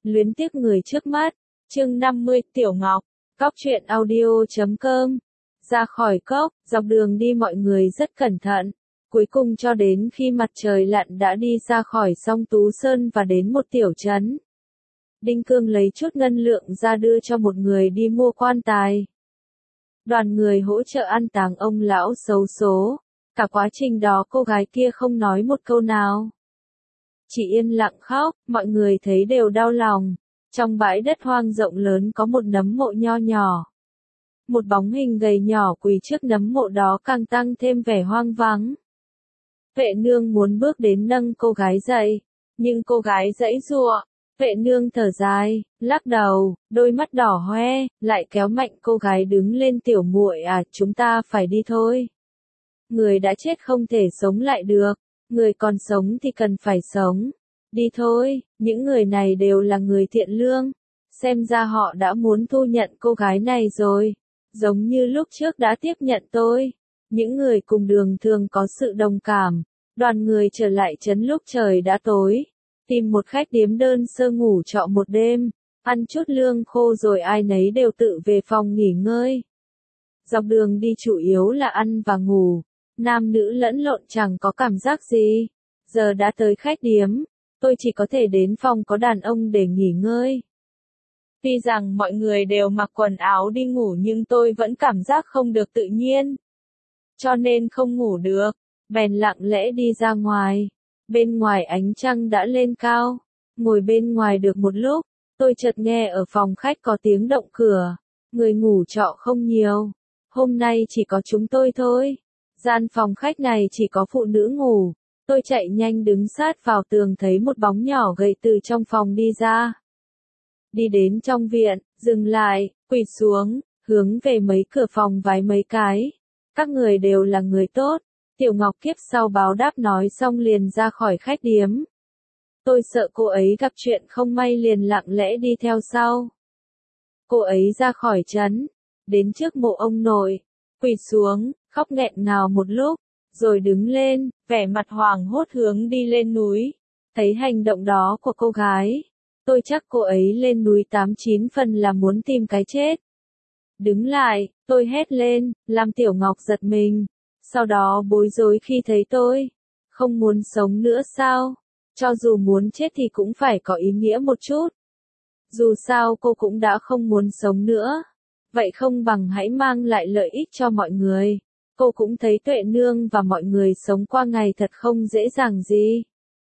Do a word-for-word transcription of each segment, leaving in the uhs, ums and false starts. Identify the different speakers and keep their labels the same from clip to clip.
Speaker 1: Luyến tiếc người trước mắt. Chương năm mươi, Tiểu Ngọc. Cóc truyện audio chấm com. Ra khỏi cốc, dọc đường đi mọi người rất cẩn thận. Cuối cùng cho đến khi mặt trời lặn đã đi ra khỏi Song Tú Sơn và đến một tiểu trấn. Đinh Cương lấy chút ngân lượng ra đưa cho một người đi mua quan tài. Đoàn người hỗ trợ an táng ông lão xấu số. Cả quá trình đó cô gái kia không nói một câu nào. Chỉ yên lặng khóc, mọi người thấy đều đau lòng. Trong bãi đất hoang rộng lớn có một nấm mộ nho nhỏ. Một bóng hình gầy nhỏ quỳ trước nấm mộ đó càng tăng thêm vẻ hoang vắng. Vệ nương muốn bước đến nâng cô gái dậy, nhưng cô gái giãy giụa. Vệ nương thở dài, lắc đầu, đôi mắt đỏ hoe, lại kéo mạnh cô gái đứng lên. Tiểu muội à, chúng ta phải đi thôi. Người đã chết không thể sống lại được, người còn sống thì cần phải sống. Đi thôi, những người này đều là người thiện lương. Xem ra họ đã muốn thu nhận cô gái này rồi, giống như lúc trước đã tiếp nhận tôi. Những người cùng đường thường có sự đồng cảm. Đoàn người trở lại trấn lúc trời đã tối. Tìm một khách điếm đơn sơ ngủ trọ một đêm, ăn chút lương khô rồi ai nấy đều tự về phòng nghỉ ngơi. Dọc đường đi chủ yếu là ăn và ngủ, nam nữ lẫn lộn chẳng có cảm giác gì. Giờ đã tới khách điếm, tôi chỉ có thể đến phòng có đàn ông để nghỉ ngơi. Tuy rằng mọi người đều mặc quần áo đi ngủ nhưng tôi vẫn cảm giác không được tự nhiên. Cho nên không ngủ được, bèn lặng lẽ đi ra ngoài. Bên ngoài ánh trăng đã lên cao. Ngồi bên ngoài được một lúc, tôi chợt nghe ở phòng khách có tiếng động cửa. Người ngủ trọ không nhiều. Hôm nay chỉ có chúng tôi thôi. Gian phòng khách này chỉ có phụ nữ ngủ. Tôi chạy nhanh đứng sát vào tường thấy một bóng nhỏ gầy từ trong phòng đi ra. Đi đến trong viện, dừng lại, quỳ xuống, hướng về mấy cửa phòng vái mấy cái. Các người đều là người tốt. Tiểu Ngọc kiếp sau báo đáp nói xong liền ra khỏi khách điếm. Tôi sợ cô ấy gặp chuyện không may liền lặng lẽ đi theo sau. Cô ấy ra khỏi trấn, đến trước mộ ông nội, quỳ xuống, khóc nghẹn ngào một lúc, rồi đứng lên, vẻ mặt hoảng hốt hướng đi lên núi. Thấy hành động đó của cô gái, tôi chắc cô ấy lên núi tám chín phần là muốn tìm cái chết. Đứng lại, tôi hét lên, làm Tiểu Ngọc giật mình. Sau đó bối rối khi thấy tôi. Không muốn sống nữa sao? Cho dù muốn chết thì cũng phải có ý nghĩa một chút. Dù sao cô cũng đã không muốn sống nữa. Vậy không bằng hãy mang lại lợi ích cho mọi người. Cô cũng thấy Tuệ Nương và mọi người sống qua ngày thật không dễ dàng gì.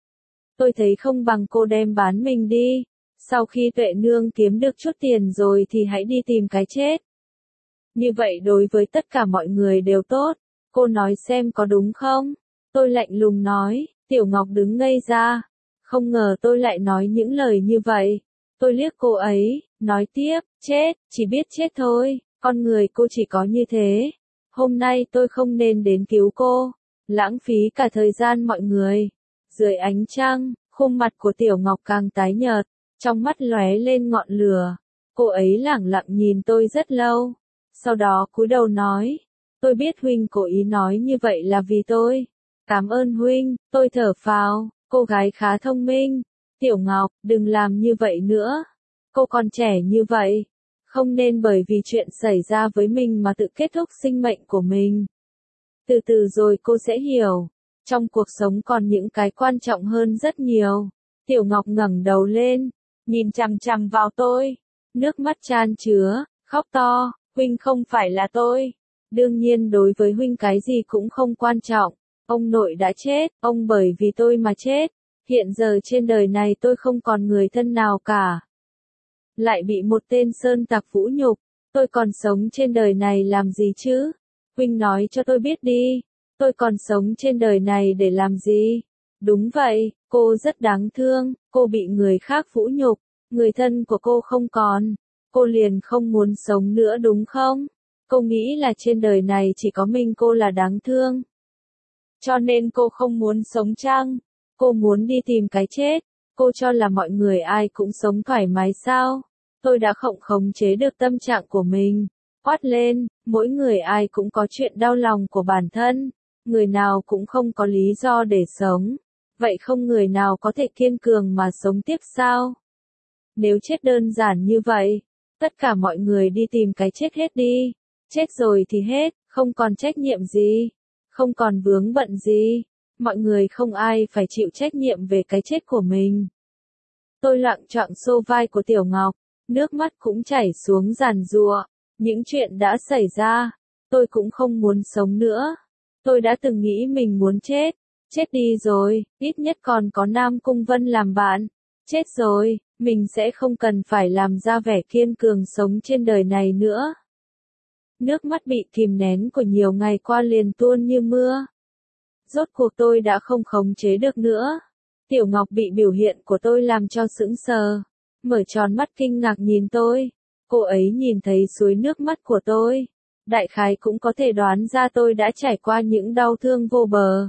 Speaker 1: Tôi thấy không bằng cô đem bán mình đi. Sau khi Tuệ Nương kiếm được chút tiền rồi thì hãy đi tìm cái chết. Như vậy đối với tất cả mọi người đều tốt. Cô nói xem có đúng không? Tôi lạnh lùng nói. Tiểu Ngọc đứng ngây ra. Không ngờ tôi lại nói những lời như vậy. Tôi liếc cô ấy, nói tiếp, chết, chỉ biết chết thôi, con người cô chỉ có như thế. Hôm nay tôi không nên đến cứu cô, lãng phí cả thời gian mọi người. Dưới ánh trăng, khuôn mặt của Tiểu Ngọc càng tái nhợt, trong mắt lóe lên ngọn lửa. Cô ấy lẳng lặng nhìn tôi rất lâu. Sau đó cúi đầu nói. Tôi biết huynh cố ý nói như vậy là vì tôi. Cảm ơn huynh, tôi thở phào, cô gái khá thông minh. Tiểu Ngọc, đừng làm như vậy nữa. Cô còn trẻ như vậy. Không nên bởi vì chuyện xảy ra với mình mà tự kết thúc sinh mệnh của mình. Từ từ rồi cô sẽ hiểu. Trong cuộc sống còn những cái quan trọng hơn rất nhiều. Tiểu Ngọc ngẩng đầu lên, nhìn chằm chằm vào tôi. Nước mắt chan chứa, khóc to, huynh không phải là tôi. Đương nhiên đối với huynh cái gì cũng không quan trọng. Ông nội đã chết, ông bởi vì tôi mà chết. Hiện giờ trên đời này tôi không còn người thân nào cả. Lại bị một tên sơn tặc vũ nhục. Tôi còn sống trên đời này làm gì chứ? Huynh nói cho tôi biết đi. Tôi còn sống trên đời này để làm gì? Đúng vậy, cô rất đáng thương. Cô bị người khác vũ nhục. Người thân của cô không còn. Cô liền không muốn sống nữa đúng không? Cô nghĩ là trên đời này chỉ có mình cô là đáng thương. Cho nên cô không muốn sống chăng? Cô muốn đi tìm cái chết. Cô cho là mọi người ai cũng sống thoải mái sao? Tôi đã không khống chế được tâm trạng của mình. Quát lên, mỗi người ai cũng có chuyện đau lòng của bản thân. Người nào cũng không có lý do để sống. Vậy không người nào có thể kiên cường mà sống tiếp sao? Nếu chết đơn giản như vậy, tất cả mọi người đi tìm cái chết hết đi. Chết rồi thì hết, không còn trách nhiệm gì, không còn vướng bận gì. Mọi người không ai phải chịu trách nhiệm về cái chết của mình. Tôi lặng choạng xô vai của Tiểu Ngọc, nước mắt cũng chảy xuống giàn giụa. Những chuyện đã xảy ra, tôi cũng không muốn sống nữa. Tôi đã từng nghĩ mình muốn chết. Chết đi rồi, ít nhất còn có Nam Cung Vân làm bạn. Chết rồi, mình sẽ không cần phải làm ra vẻ kiên cường sống trên đời này nữa. Nước mắt bị kìm nén của nhiều ngày qua liền tuôn như mưa. Rốt cuộc tôi đã không khống chế được nữa. Tiểu Ngọc bị biểu hiện của tôi làm cho sững sờ. Mở tròn mắt kinh ngạc nhìn tôi. Cô ấy nhìn thấy suối nước mắt của tôi. Đại khái cũng có thể đoán ra tôi đã trải qua những đau thương vô bờ.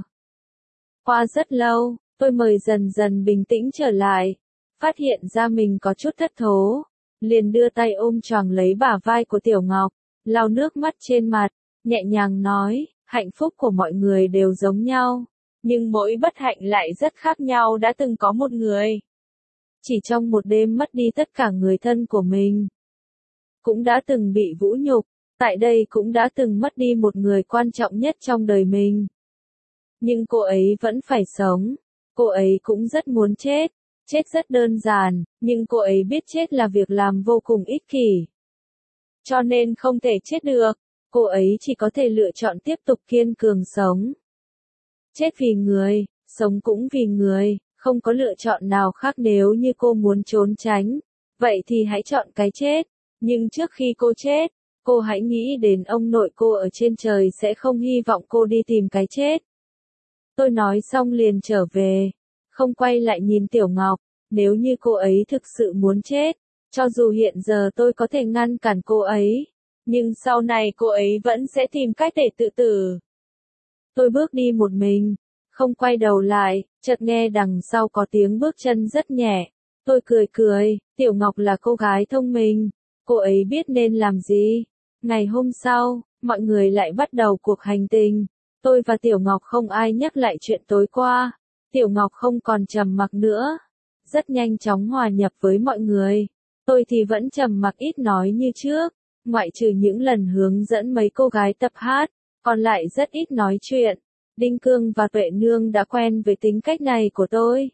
Speaker 1: Qua rất lâu, tôi mới dần dần bình tĩnh trở lại. Phát hiện ra mình có chút thất thố. Liền đưa tay ôm choàng lấy bả vai của Tiểu Ngọc, lau nước mắt trên mặt, nhẹ nhàng nói, hạnh phúc của mọi người đều giống nhau. Nhưng mỗi bất hạnh lại rất khác nhau. Đã từng có một người chỉ trong một đêm mất đi tất cả người thân của mình. Cũng đã từng bị vũ nhục, tại đây cũng đã từng mất đi một người quan trọng nhất trong đời mình. Nhưng cô ấy vẫn phải sống. Cô ấy cũng rất muốn chết. Chết rất đơn giản, nhưng cô ấy biết chết là việc làm vô cùng ích kỷ. Cho nên không thể chết được. Cô ấy chỉ có thể lựa chọn tiếp tục kiên cường sống. Chết vì người, sống cũng vì người, không có lựa chọn nào khác. Nếu như cô muốn trốn tránh, vậy thì hãy chọn cái chết. Nhưng trước khi cô chết, cô hãy nghĩ đến ông nội cô ở trên trời sẽ không hy vọng cô đi tìm cái chết. Tôi nói xong liền trở về, không quay lại nhìn Tiểu Ngọc. Nếu như cô ấy thực sự muốn chết, cho dù hiện giờ tôi có thể ngăn cản cô ấy, nhưng sau này cô ấy vẫn sẽ tìm cách để tự tử. Tôi bước đi một mình, không quay đầu lại, chợt nghe đằng sau có tiếng bước chân rất nhẹ. Tôi cười cười, Tiểu Ngọc là cô gái thông minh, cô ấy biết nên làm gì. Ngày hôm sau, mọi người lại bắt đầu cuộc hành trình. Tôi và Tiểu Ngọc không ai nhắc lại chuyện tối qua. Tiểu Ngọc không còn trầm mặc nữa, rất nhanh chóng hòa nhập với mọi người. Tôi thì vẫn trầm mặc ít nói như trước, ngoại trừ những lần hướng dẫn mấy cô gái tập hát, còn lại rất ít nói chuyện. Đinh Cương và Tuệ Nương đã quen với tính cách này của tôi.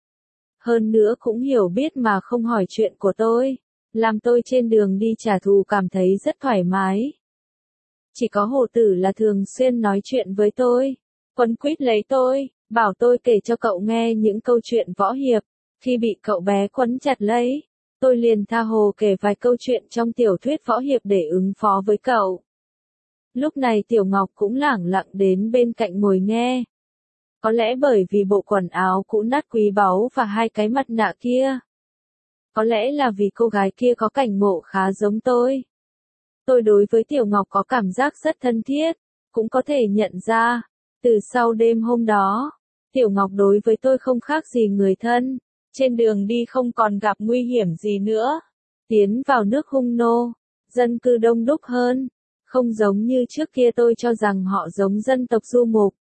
Speaker 1: Hơn nữa cũng hiểu biết mà không hỏi chuyện của tôi, làm tôi trên đường đi trả thù cảm thấy rất thoải mái. Chỉ có Hồ Tử là thường xuyên nói chuyện với tôi, quấn quýt lấy tôi, bảo tôi kể cho cậu nghe những câu chuyện võ hiệp. Khi bị cậu bé quấn chặt lấy, tôi liền tha hồ kể vài câu chuyện trong tiểu thuyết võ hiệp để ứng phó với cậu. Lúc này Tiểu Ngọc cũng lẳng lặng đến bên cạnh ngồi nghe. Có lẽ bởi vì bộ quần áo cũ nát quý báu và hai cái mặt nạ kia. Có lẽ là vì cô gái kia có cảnh ngộ khá giống tôi. Tôi đối với Tiểu Ngọc có cảm giác rất thân thiết, cũng có thể nhận ra, từ sau đêm hôm đó, Tiểu Ngọc đối với tôi không khác gì người thân. Trên đường đi không còn gặp nguy hiểm gì nữa. Tiến vào nước Hung Nô, dân cư đông đúc hơn, không giống như trước kia tôi cho rằng họ giống dân tộc du mục.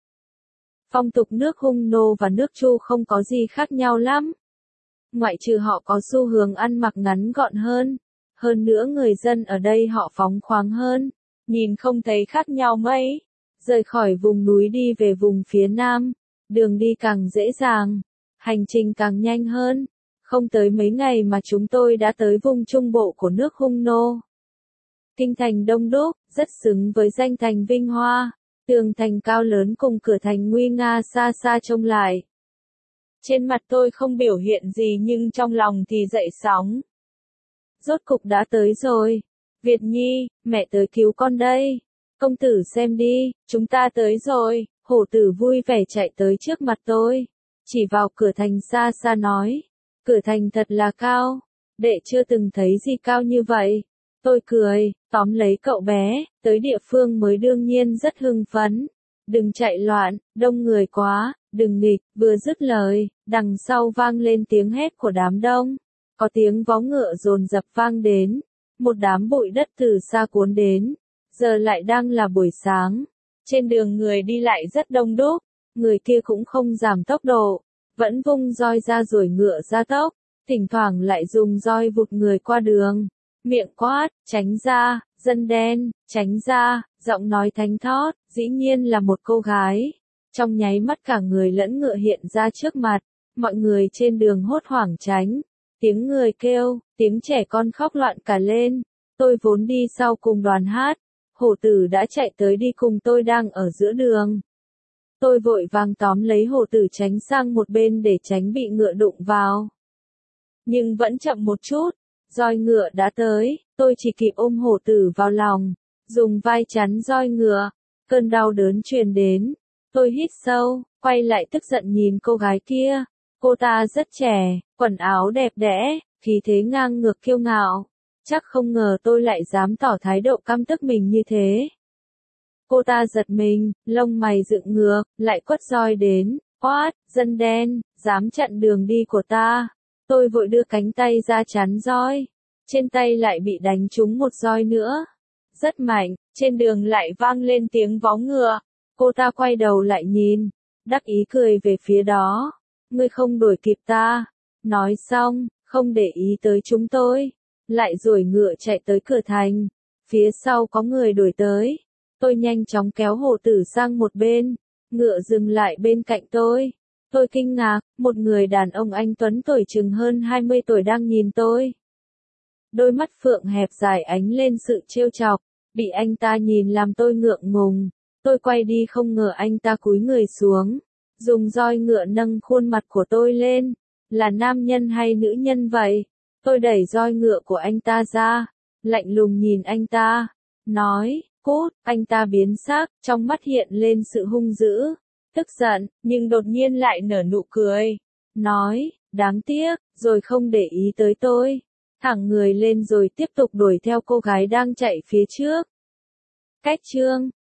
Speaker 1: Phong tục nước Hung Nô và nước Chu không có gì khác nhau lắm. Ngoại trừ họ có xu hướng ăn mặc ngắn gọn hơn. Hơn nữa người dân ở đây họ phóng khoáng hơn. Nhìn không thấy khác nhau mấy. Rời khỏi vùng núi đi về vùng phía nam, đường đi càng dễ dàng, hành trình càng nhanh hơn. Không tới mấy ngày mà chúng tôi đã tới vùng trung bộ của nước Hung Nô. Kinh thành đông đúc, rất xứng với danh thành vinh hoa. Tường thành cao lớn cùng cửa thành nguy nga xa xa trông lại. Trên mặt tôi không biểu hiện gì nhưng trong lòng thì dậy sóng. Rốt cục đã tới rồi. Việt Nhi, mẹ tới cứu con đây. Công tử xem đi, chúng ta tới rồi. Hổ Tử vui vẻ chạy tới trước mặt tôi, chỉ vào cửa thành xa xa nói. Cửa thành thật là cao. Đệ chưa từng thấy gì cao như vậy. Tôi cười, tóm lấy cậu bé, tới địa phương mới đương nhiên rất hưng phấn. Đừng chạy loạn, đông người quá, đừng nghịch. Vừa dứt lời, đằng sau vang lên tiếng hét của đám đông. Có tiếng vó ngựa dồn dập vang đến. Một đám bụi đất từ xa cuốn đến. Giờ lại đang là buổi sáng. Trên đường người đi lại rất đông đúc. Người kia cũng không giảm tốc độ, vẫn vung roi ra rồi ngựa ra tốc. thỉnh thoảng lại dùng roi vụt người qua đường, miệng quát, tránh ra, dân đen, tránh ra, giọng nói thánh thót, dĩ nhiên là một cô gái. Trong nháy mắt cả người lẫn ngựa hiện ra trước mặt, mọi người trên đường hốt hoảng tránh, tiếng người kêu, tiếng trẻ con khóc loạn cả lên. Tôi vốn đi sau cùng đoàn hát, hổ tử đã chạy tới đi cùng tôi đang ở giữa đường. Tôi vội vàng tóm lấy hổ tử tránh sang một bên để tránh bị ngựa đụng vào. Nhưng vẫn chậm một chút, roi ngựa đã tới, tôi chỉ kịp ôm hổ tử vào lòng, dùng vai chắn roi ngựa, cơn đau đớn truyền đến. Tôi hít sâu, quay lại tức giận nhìn cô gái kia, cô ta rất trẻ, quần áo đẹp đẽ, khí thế ngang ngược kiêu ngạo, chắc không ngờ tôi lại dám tỏ thái độ căm tức mình như thế. Cô ta giật mình, lông mày dựng ngược, lại quất roi đến, quát, dân đen, dám chặn đường đi của ta. Tôi vội đưa cánh tay ra chắn roi, trên tay lại bị đánh trúng một roi nữa. Rất mạnh, trên đường lại vang lên tiếng vó ngựa. Cô ta quay đầu lại nhìn, đắc ý cười về phía đó. Ngươi không đuổi kịp ta. Nói xong, không để ý tới chúng tôi, lại duỗi ngựa chạy tới cửa thành. Phía sau có người đuổi tới. Tôi nhanh chóng kéo hổ tử sang một bên, ngựa dừng lại bên cạnh tôi. Tôi kinh ngạc, một người đàn ông anh tuấn tuổi chừng hơn hai mươi tuổi đang nhìn tôi. Đôi mắt phượng hẹp dài ánh lên sự trêu chọc, bị anh ta nhìn làm tôi ngượng ngùng. Tôi quay đi không ngờ anh ta cúi người xuống, dùng roi ngựa nâng khuôn mặt của tôi lên. Là nam nhân hay nữ nhân vậy? Tôi đẩy roi ngựa của anh ta ra, lạnh lùng nhìn anh ta, nói, cút. Anh ta biến sắc, trong mắt hiện lên sự hung dữ, tức giận, nhưng đột nhiên lại nở nụ cười, nói, đáng tiếc, rồi không để ý tới tôi, thẳng người lên rồi tiếp tục đuổi theo cô gái đang chạy phía trước. Cách chương